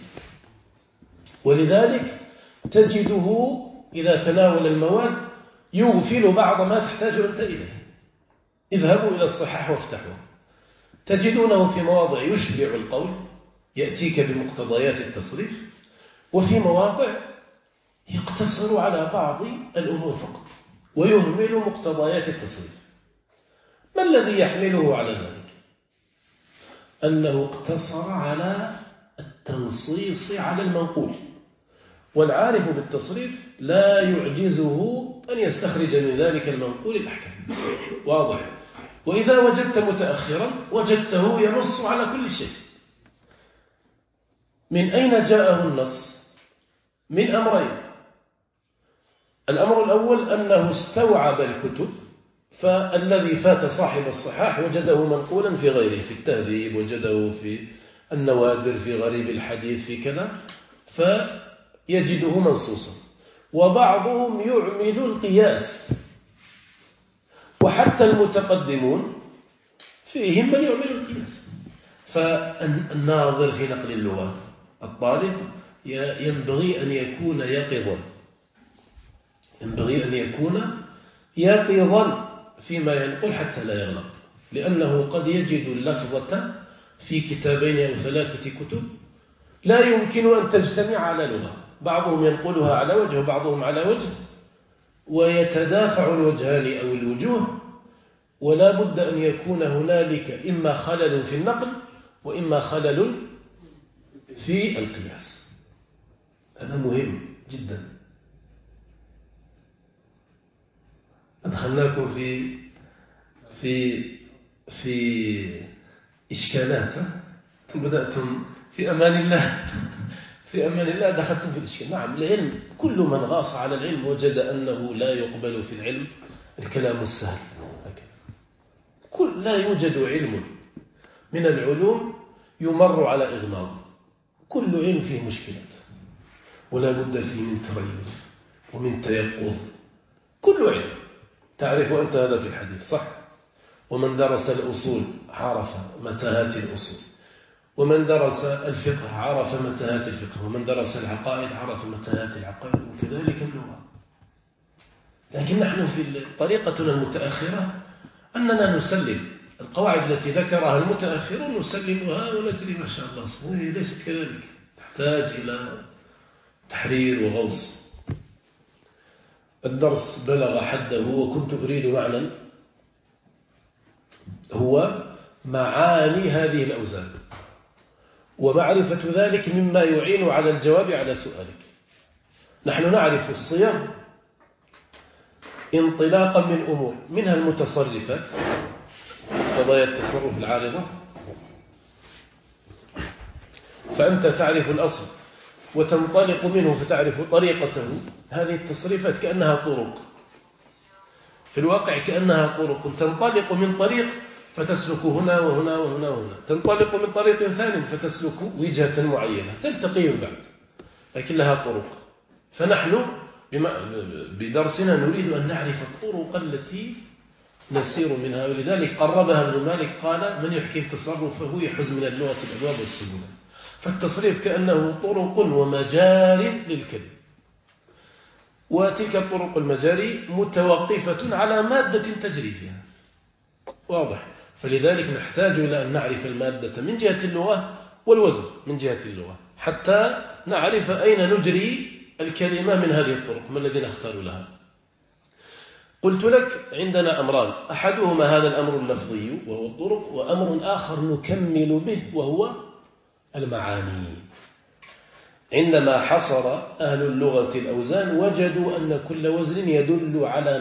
ولذلك تجده إذا تناول المواد يغفل بعض ما تحتاج أنت إليه. اذهبوا إلى الصحاح وافتحوا، تجدونه في مواضع يشبع القول، يأتيك بمقتضيات التصريف، وفي مواضع يقتصر على بعض الأمور فقط. ويهمل مقتضيات التصريف. ما الذي يحمله على ذلك؟ أنه اقتصر على التنصيص على المنقول، والعارف بالتصريف لا يعجزه أن يستخرج من ذلك المنقول الأحكام. واضح؟ وإذا وجدت متأخرا وجدته ينص على كل شيء. من أين جاءه النص؟ من أمرين. الأمر الأول أنه استوعب الكتب، فالذي فات صاحب الصحاح وجده منقولا في غيره، في التهذيب وجده في النوادر، في غريب الحديث، في كذا، فيجده منصوصا. وبعضهم يعمل القياس، وحتى المتقدمون فيهم من يعمل القياس. فالناظر في نقل اللغة، الطالب ينبغي أن يكون يقظا، ينبغي أن يكون يقظا فيما ينقل حتى لا يغلط، لأنه قد يجد اللفظة في كتابين أو 3 كتب لا يمكن أن تجتمع على لغة، بعضهم ينقلها على وجه وبعضهم على وجه، ويتدافع الوجهان أو الوجوه، ولا بد أن يكون هنالك إما خلل في النقل وإما خلل في القياس. هذا مهم جدا. أدخلناكم في إشكالات، بدأتم في أمان الله، في أمان الله دخلتم في الإشكال. نعم، العلم، كل من غاص على العلم وجد أنه لا يقبل في العلم الكلام السهل. لا يوجد علم من العلوم يمر على إغماض، كل علم فيه مشكلات، ولا بد فيه من تريث ومن تيقظ. كل علم تعرف أنت هذا في الحديث، صح؟ ومن درس الأصول عرف متاهات الأصول، ومن درس الفقه عرف متاهات الفقه، ومن درس العقائد عرف متاهات العقائد، وكذلك اللغة. لكن نحن في طريقتنا المتأخرة أننا نسلم القواعد التي ذكرها المتأخرون، نسلمها ونجري ما شاء الله. هي ليست كذلك، تحتاج إلى تحرير وغوص. الدرس بلغ حده وكنت أريد معنى، هو معاني هذه الأوزان، ومعرفة ذلك مما يعين على الجواب على سؤالك. نحن نعرف الصيغ انطلاقا من أمور، منها المتصرفات، قضايا التصرف العارضة، فأنت تعرف الأصل وتنطلق منه فتعرف طريقته. هذه التصريفات كأنها طرق، في الواقع كأنها طرق، تنطلق من طريق فتسلك هنا وهنا وهنا وهنا، تنطلق من طريق ثاني فتسلك وجهة معينة، تلتقي بعد، لكن لها طرق. فنحن بدرسنا نريد أن نعرف الطرق التي نسير منها، ولذلك قربها ابن مالك، قال: من يحكي التصرف فهو يحز من اللغة الأبواب والسبل. فالتصريف كأنه طرق ومجاري للكلم، وتلك الطرق المجاري متوقفة على مادة تجري فيها. واضح؟ فلذلك نحتاج إلى أن نعرف المادة من جهة اللغة والوزن من جهة اللغة، حتى نعرف أين نجري الكلمة من هذه الطرق، ما الذي نختار لها. قلت لك عندنا أمران، أحدهما هذا الأمر اللفظي وهو الطرق، وأمر آخر نكمل به وهو المعاني. عندما حصر أهل اللغة الأوزان وجدوا أن كل وزن يدل على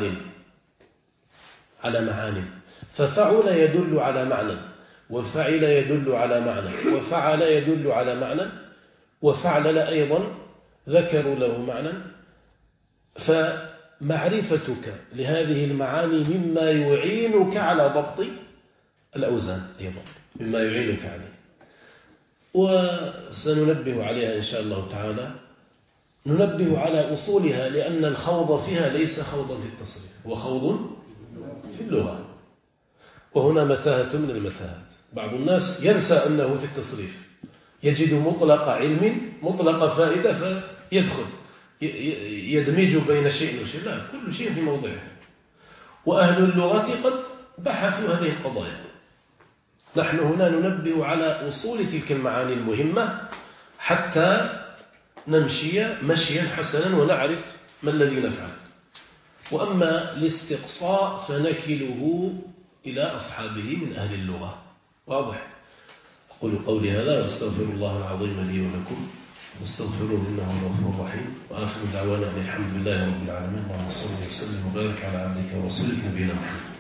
معاني، ففعل يدل على معنى، وفعل يدل على معنى، وفعل يدل على معنى، وفعل أيضا ذكروا له معنى. فمعرفتك لهذه المعاني مما يعينك على ضبط الأوزان، أيضا مما يعينك عليه، وسننبه عليها إن شاء الله تعالى. ننبه على أصولها، لأن الخوض فيها ليس خوضا في التصريف، هو خوض في اللغة، وهنا متاهة من المتاهات. بعض الناس ينسى أنه في التصريف، يجد مطلق علم مطلق فائدة فيدخل يدمج بين شيء وشيء. لا، كل شيء في موضعه، وأهل اللغة قد بحثوا هذه القضايا. نحن هنا ننبه على أصول تلك المعاني المهمة حتى نمشي مشيا حسنا ونعرف ما الذي نفعل. وأما الاستقصاء فنكله إلى أصحابه من أهل اللغة. واضح؟ أقول قولي هذا واستغفر الله العظيم لي ولكم واستغفروه إنه هو الغفور الرحيم، وآخر دعوانا الحمد لله رب العالمين. اللهم صل وسلم وبارك على عبدك ورسولك نبينا محمد.